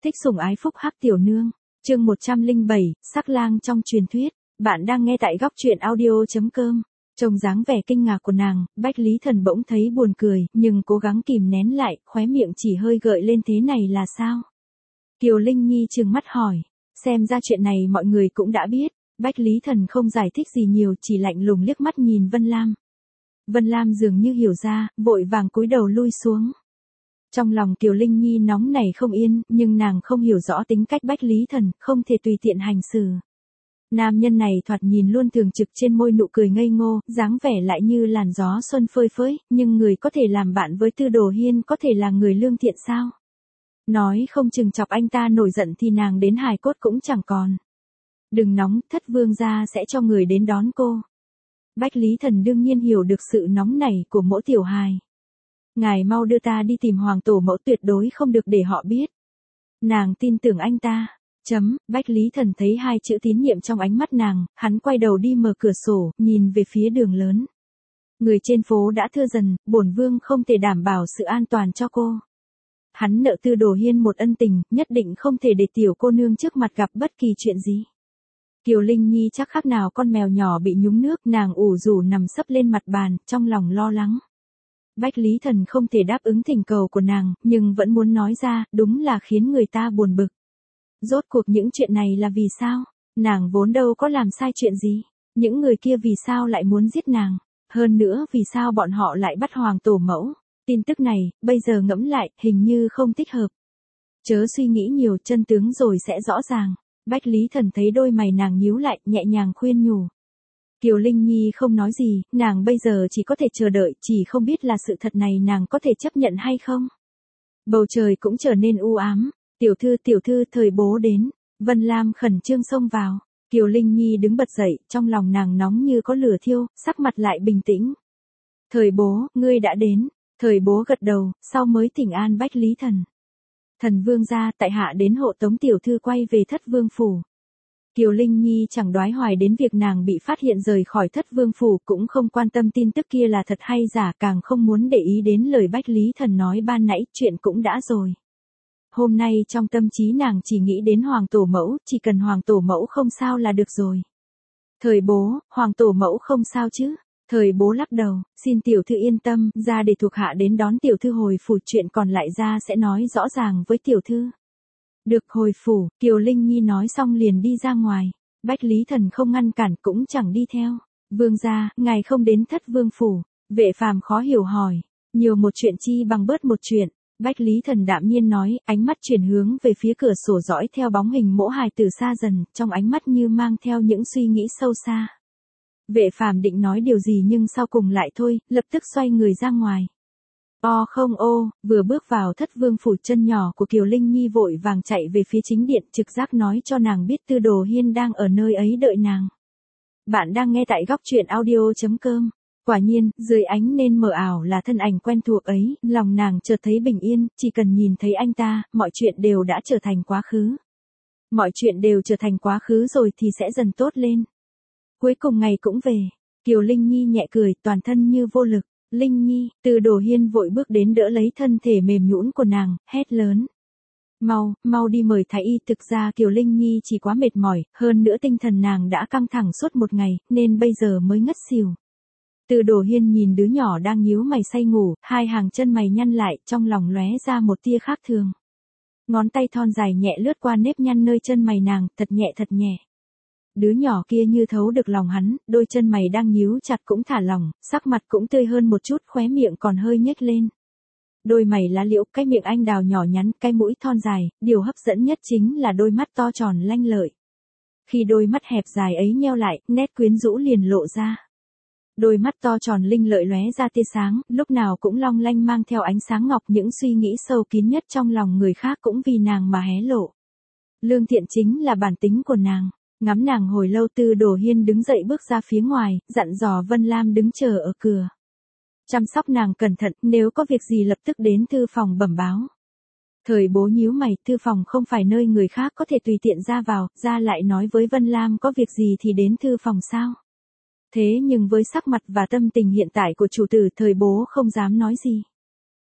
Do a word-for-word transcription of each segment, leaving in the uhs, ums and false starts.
Thích sủng ái phúc hắc tiểu nương. Chương một trăm lẻ bảy, sắc lang trong truyền thuyết. Bạn đang nghe tại góc truyện audio chấm com. Trông dáng vẻ kinh ngạc của nàng, Bách Lý Thần bỗng thấy buồn cười, nhưng cố gắng kìm nén lại, khóe miệng chỉ hơi gợi lên thế này là sao? Kiều Linh Nhi trừng mắt hỏi. Xem ra chuyện này mọi người cũng đã biết. Bách Lý Thần không giải thích gì nhiều, chỉ lạnh lùng liếc mắt nhìn Vân Lam. Vân Lam dường như hiểu ra, vội vàng cúi đầu lui xuống. Trong lòng Kiều Linh Nhi nóng nảy không yên, nhưng nàng không hiểu rõ tính cách Bách Lý Thần, không thể tùy tiện hành xử. Nam nhân này thoạt nhìn luôn thường trực trên môi nụ cười ngây ngô, dáng vẻ lại như làn gió xuân phơi phới, nhưng người có thể làm bạn với Tư Đồ Hiên có thể là người lương thiện sao? Nói không chừng chọc anh ta nổi giận thì nàng đến hài cốt cũng chẳng còn. Đừng nóng, thất vương gia sẽ cho người đến đón cô. Bách Lý Thần đương nhiên hiểu được sự nóng nảy của mỗi tiểu hài. Ngài mau đưa ta đi tìm hoàng tổ mẫu, tuyệt đối không được để họ biết. Nàng tin tưởng anh ta. Chấm, Bách Lý Thần thấy hai chữ tín nhiệm trong ánh mắt nàng, hắn quay đầu đi mở cửa sổ, nhìn về phía đường lớn. Người trên phố đã thưa dần, bổn vương không thể đảm bảo sự an toàn cho cô. Hắn nợ Tư Đồ Hiên một ân tình, nhất định không thể để tiểu cô nương trước mặt gặp bất kỳ chuyện gì. Kiều Linh Nhi chắc khác nào con mèo nhỏ bị nhúng nước, nàng ủ rủ nằm sấp lên mặt bàn, trong lòng lo lắng. Bách Lý Thần không thể đáp ứng thỉnh cầu của nàng, nhưng vẫn muốn nói ra, đúng là khiến người ta buồn bực. Rốt cuộc những chuyện này là vì sao? Nàng vốn đâu có làm sai chuyện gì? Những người kia vì sao lại muốn giết nàng? Hơn nữa vì sao bọn họ lại bắt hoàng tổ mẫu? Tin tức này, bây giờ ngẫm lại, hình như không thích hợp. Chớ suy nghĩ nhiều, chân tướng rồi sẽ rõ ràng. Bách Lý Thần thấy đôi mày nàng nhíu lại, nhẹ nhàng khuyên nhủ. Kiều Linh Nhi không nói gì, nàng bây giờ chỉ có thể chờ đợi, chỉ không biết là sự thật này nàng có thể chấp nhận hay không. Bầu trời cũng trở nên u ám. Tiểu thư tiểu thư thời bố đến. Vân Lam khẩn trương xông vào. Kiều Linh Nhi đứng bật dậy, trong lòng nàng nóng như có lửa thiêu, sắc mặt lại bình tĩnh. Thời bố, ngươi đã đến. Thời bố gật đầu, sau mới thỉnh an Bách Lý Thần. Thần vương gia, tại hạ đến hộ tống tiểu thư quay về Thất Vương phủ. Kiều Linh Nhi chẳng đoái hoài đến việc nàng bị phát hiện rời khỏi Thất Vương phủ, cũng không quan tâm tin tức kia là thật hay giả, càng không muốn để ý đến lời Bách Lý Thần nói ban nãy, chuyện cũng đã rồi. Hôm nay trong tâm trí nàng chỉ nghĩ đến hoàng tổ mẫu, chỉ cần hoàng tổ mẫu không sao là được rồi. Thời bố, hoàng tổ mẫu không sao chứ? Thời bố lắc đầu, xin tiểu thư yên tâm, ra để thuộc hạ đến đón tiểu thư hồi phủ, chuyện còn lại ra sẽ nói rõ ràng với tiểu thư. Được, hồi phủ. Kiều Linh Nhi nói xong liền đi ra ngoài. Bách Lý Thần không ngăn cản, cũng chẳng đi theo. Vương gia, ngài không đến Thất Vương phủ. Vệ Phàm khó hiểu hỏi. Nhiều một chuyện chi bằng bớt một chuyện. Bách Lý Thần đạm nhiên nói, ánh mắt chuyển hướng về phía cửa sổ dõi theo bóng hình mỗ hài từ xa dần, trong ánh mắt như mang theo những suy nghĩ sâu xa. Vệ Phàm định nói điều gì nhưng sau cùng lại thôi, lập tức xoay người ra ngoài. O không ô, vừa bước vào Thất Vương phủ, chân nhỏ của Kiều Linh Nhi vội vàng chạy về phía chính điện, trực giác nói cho nàng biết Tư Đồ Hiên đang ở nơi ấy đợi nàng. Bạn đang nghe tại góc truyện audio chấm com. Quả nhiên, dưới ánh nên mờ ảo là thân ảnh quen thuộc ấy, lòng nàng chợt thấy bình yên, chỉ cần nhìn thấy anh ta, mọi chuyện đều đã trở thành quá khứ. Mọi chuyện đều trở thành quá khứ rồi thì sẽ dần tốt lên. Cuối cùng ngày cũng về. Kiều Linh Nhi nhẹ cười, toàn thân như vô lực. Linh Nhi, Tư Đồ Hiên vội bước đến đỡ lấy thân thể mềm nhũn của nàng, hét lớn. Mau, mau đi mời thái y. Thực ra Kiều Linh Nhi chỉ quá mệt mỏi, hơn nữa tinh thần nàng đã căng thẳng suốt một ngày, nên bây giờ mới ngất xỉu. Tư Đồ Hiên nhìn đứa nhỏ đang nhíu mày say ngủ, hai hàng chân mày nhăn lại, trong lòng lóe ra một tia khác thường. Ngón tay thon dài nhẹ lướt qua nếp nhăn nơi chân mày nàng, thật nhẹ thật nhẹ. Đứa nhỏ kia như thấu được lòng hắn, đôi chân mày đang nhíu chặt cũng thả lỏng, sắc mặt cũng tươi hơn một chút, khóe miệng còn hơi nhếch lên. Đôi mày lá liễu, cái miệng anh đào nhỏ nhắn, cái mũi thon dài, điều hấp dẫn nhất chính là đôi mắt to tròn lanh lợi. Khi đôi mắt hẹp dài ấy nheo lại, nét quyến rũ liền lộ ra. Đôi mắt to tròn linh lợi lóe ra tia sáng, lúc nào cũng long lanh mang theo ánh sáng ngọc, những suy nghĩ sâu kín nhất trong lòng người khác cũng vì nàng mà hé lộ. Lương thiện chính là bản tính của nàng. Ngắm nàng hồi lâu, Tư Đồ Hiên đứng dậy bước ra phía ngoài, dặn dò Vân Lam đứng chờ ở cửa. Chăm sóc nàng cẩn thận, nếu có việc gì lập tức đến thư phòng bẩm báo. Thời bố nhíu mày, thư phòng không phải nơi người khác có thể tùy tiện ra vào, ra lại nói với Vân Lam có việc gì thì đến thư phòng sao. Thế nhưng với sắc mặt và tâm tình hiện tại của chủ tử, thời bố không dám nói gì.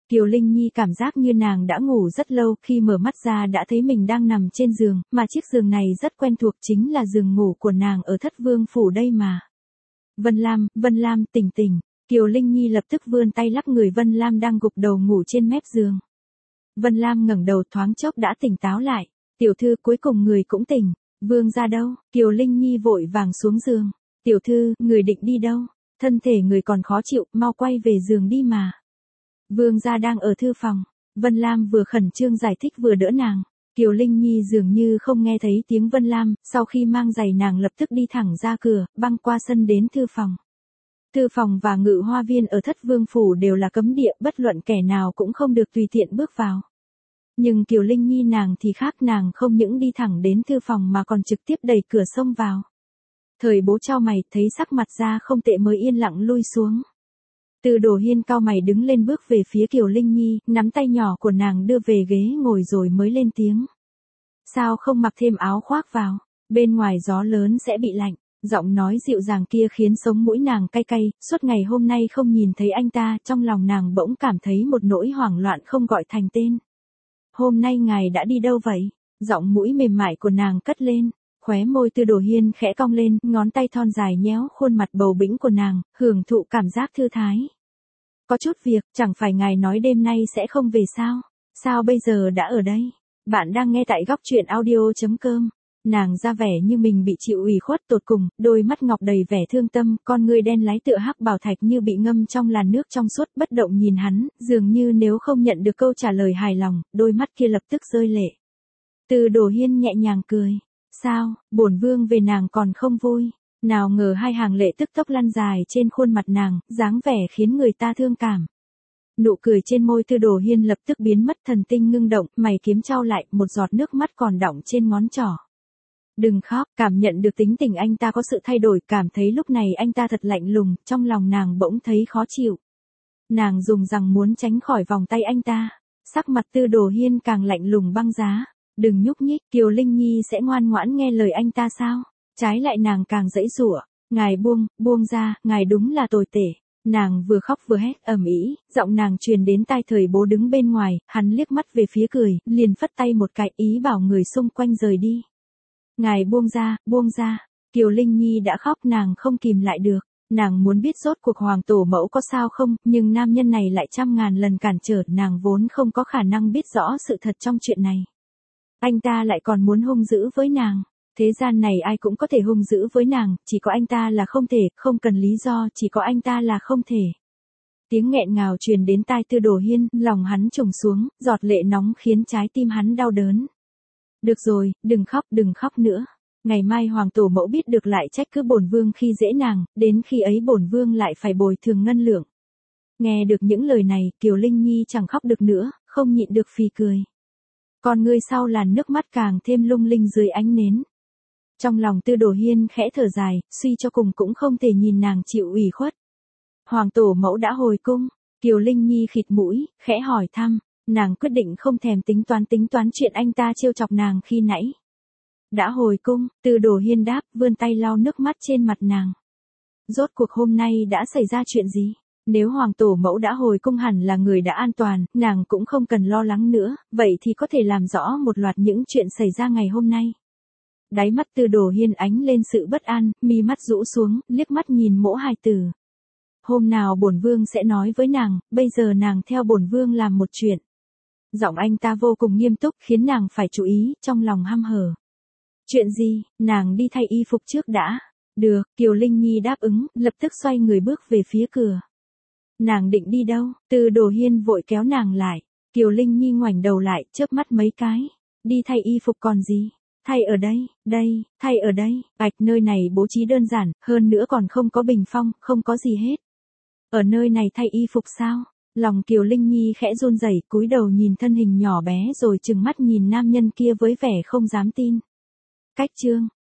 Kiều Linh Nhi cảm giác như nàng đã ngủ rất lâu, khi mở mắt ra đã thấy mình đang nằm trên giường, mà chiếc giường này rất quen thuộc, chính là giường ngủ của nàng ở Thất Vương phủ đây mà. Vân Lam, Vân Lam, tỉnh tỉnh. Kiều Linh Nhi lập tức vươn tay lắc người Vân Lam đang gục đầu ngủ trên mép giường. Vân Lam ngẩng đầu thoáng chốc đã tỉnh táo lại. Tiểu thư, cuối cùng người cũng tỉnh. Vương gia đâu? Kiều Linh Nhi vội vàng xuống giường. Tiểu thư, người định đi đâu? Thân thể người còn khó chịu, mau quay về giường đi mà. Vương gia đang ở thư phòng. Vân Lam vừa khẩn trương giải thích vừa đỡ nàng. Kiều Linh Nhi dường như không nghe thấy tiếng Vân Lam, sau khi mang giày nàng lập tức đi thẳng ra cửa, băng qua sân đến thư phòng. Thư phòng và ngự hoa viên ở Thất Vương phủ đều là cấm địa, bất luận kẻ nào cũng không được tùy tiện bước vào. Nhưng Kiều Linh Nhi nàng thì khác, nàng không những đi thẳng đến thư phòng mà còn trực tiếp đẩy cửa xông vào. Thời bố chau mày, thấy sắc mặt ra không tệ mới yên lặng lui xuống. Từ Đồ Hiên cau mày đứng lên bước về phía Kiều Linh Nhi, nắm tay nhỏ của nàng đưa về ghế ngồi rồi mới lên tiếng. Sao không mặc thêm áo khoác vào, bên ngoài gió lớn sẽ bị lạnh. Giọng nói dịu dàng kia khiến sống mũi nàng cay cay, suốt ngày hôm nay không nhìn thấy anh ta, trong lòng nàng bỗng cảm thấy một nỗi hoảng loạn không gọi thành tên. Hôm nay ngài đã đi đâu vậy? Giọng mũi mềm mại của nàng cất lên, khóe môi Từ Đồ Hiên khẽ cong lên, ngón tay thon dài nhéo khuôn mặt bầu bĩnh của nàng, hưởng thụ cảm giác thư thái. Có chút việc, chẳng phải ngài nói đêm nay sẽ không về sao? Sao bây giờ đã ở đây? Bạn đang nghe tại góc truyện audio chấm com. Nàng ra vẻ như mình bị chịu ủy khuất tột cùng, đôi mắt ngọc đầy vẻ thương tâm, con ngươi đen láy tựa hắc bảo thạch như bị ngâm trong làn nước trong suốt, bất động nhìn hắn, dường như nếu không nhận được câu trả lời hài lòng, đôi mắt kia lập tức rơi lệ. Từ Đồ Hiên nhẹ nhàng cười. Sao, bổn vương về nàng còn không vui? Nào ngờ hai hàng lệ tức tốc lăn dài trên khuôn mặt nàng, dáng vẻ khiến người ta thương cảm. Nụ cười trên môi Từ Đồ Hiên lập tức biến mất, thần tinh ngưng động, mày kiếm chau lại, một giọt nước mắt còn đọng trên ngón trỏ. Đừng khóc, cảm nhận được tính tình anh ta có sự thay đổi, cảm thấy lúc này anh ta thật lạnh lùng, trong lòng nàng bỗng thấy khó chịu. Nàng dùng rằng muốn tránh khỏi vòng tay anh ta. Sắc mặt Từ Đồ Hiên càng lạnh lùng băng giá. Đừng nhúc nhích, Kiều Linh Nhi sẽ ngoan ngoãn nghe lời anh ta sao? Trái lại nàng càng giãy giụa. Ngài buông, buông ra, ngài đúng là tồi tệ. Nàng vừa khóc vừa hét ầm ĩ, giọng nàng truyền đến tai Thời bố đứng bên ngoài, hắn liếc mắt về phía cười, liền phất tay một cái ý bảo người xung quanh rời đi. Ngài buông ra, buông ra. Kiều Linh Nhi đã khóc, nàng không kìm lại được. Nàng muốn biết rốt cuộc hoàng tổ mẫu có sao không, nhưng nam nhân này lại trăm ngàn lần cản trở, nàng vốn không có khả năng biết rõ sự thật trong chuyện này. Anh ta lại còn muốn hung dữ với nàng. Thế gian này ai cũng có thể hung dữ với nàng, chỉ có anh ta là không thể, không cần lý do, chỉ có anh ta là không thể. Tiếng nghẹn ngào truyền đến tai Từ Đồ Hiên, lòng hắn trùng xuống, giọt lệ nóng khiến trái tim hắn đau đớn. Được rồi, đừng khóc, đừng khóc nữa. Ngày mai hoàng tổ mẫu biết được lại trách cứ bổn vương khi dễ nàng, đến khi ấy bổn vương lại phải bồi thường ngân lượng. Nghe được những lời này, Kiều Linh Nhi chẳng khóc được nữa, không nhịn được phì cười. Còn ngươi sau làn nước mắt càng thêm lung linh dưới ánh nến. Trong lòng Từ Đồ Hiên khẽ thở dài, suy cho cùng cũng không thể nhìn nàng chịu ủy khuất. Hoàng tổ mẫu đã hồi cung, Kiều Linh Nhi khịt mũi, khẽ hỏi thăm, nàng quyết định không thèm tính toán tính toán chuyện anh ta trêu chọc nàng khi nãy. Đã hồi cung, Từ Đồ Hiên đáp, vươn tay lau nước mắt trên mặt nàng. Rốt cuộc hôm nay đã xảy ra chuyện gì? Nếu hoàng tổ mẫu đã hồi cung hẳn là người đã an toàn, nàng cũng không cần lo lắng nữa, vậy thì có thể làm rõ một loạt những chuyện xảy ra ngày hôm nay. Đáy mắt Từ Đồ Hiên ánh lên sự bất an, mi mắt rũ xuống, liếc mắt nhìn mỗ hài tử. Hôm nào bổn vương sẽ nói với nàng, bây giờ nàng theo bổn vương làm một chuyện. Giọng anh ta vô cùng nghiêm túc khiến nàng phải chú ý, trong lòng hăm hở. Chuyện gì? Nàng đi thay y phục trước đã. Được, Kiều Linh Nhi đáp ứng, lập tức xoay người bước về phía cửa. Nàng định đi đâu? Từ Đồ Hiên vội kéo nàng lại. Kiều Linh Nhi ngoảnh đầu lại, chớp mắt mấy cái. Đi thay y phục còn gì? Thay ở đây, đây, thay ở đây. Ạch, nơi này bố trí đơn giản, hơn nữa còn không có bình phong, không có gì hết. Ở nơi này thay y phục sao? Lòng Kiều Linh Nhi khẽ run rẩy, cúi đầu nhìn thân hình nhỏ bé rồi trừng mắt nhìn nam nhân kia với vẻ không dám tin. Cách chương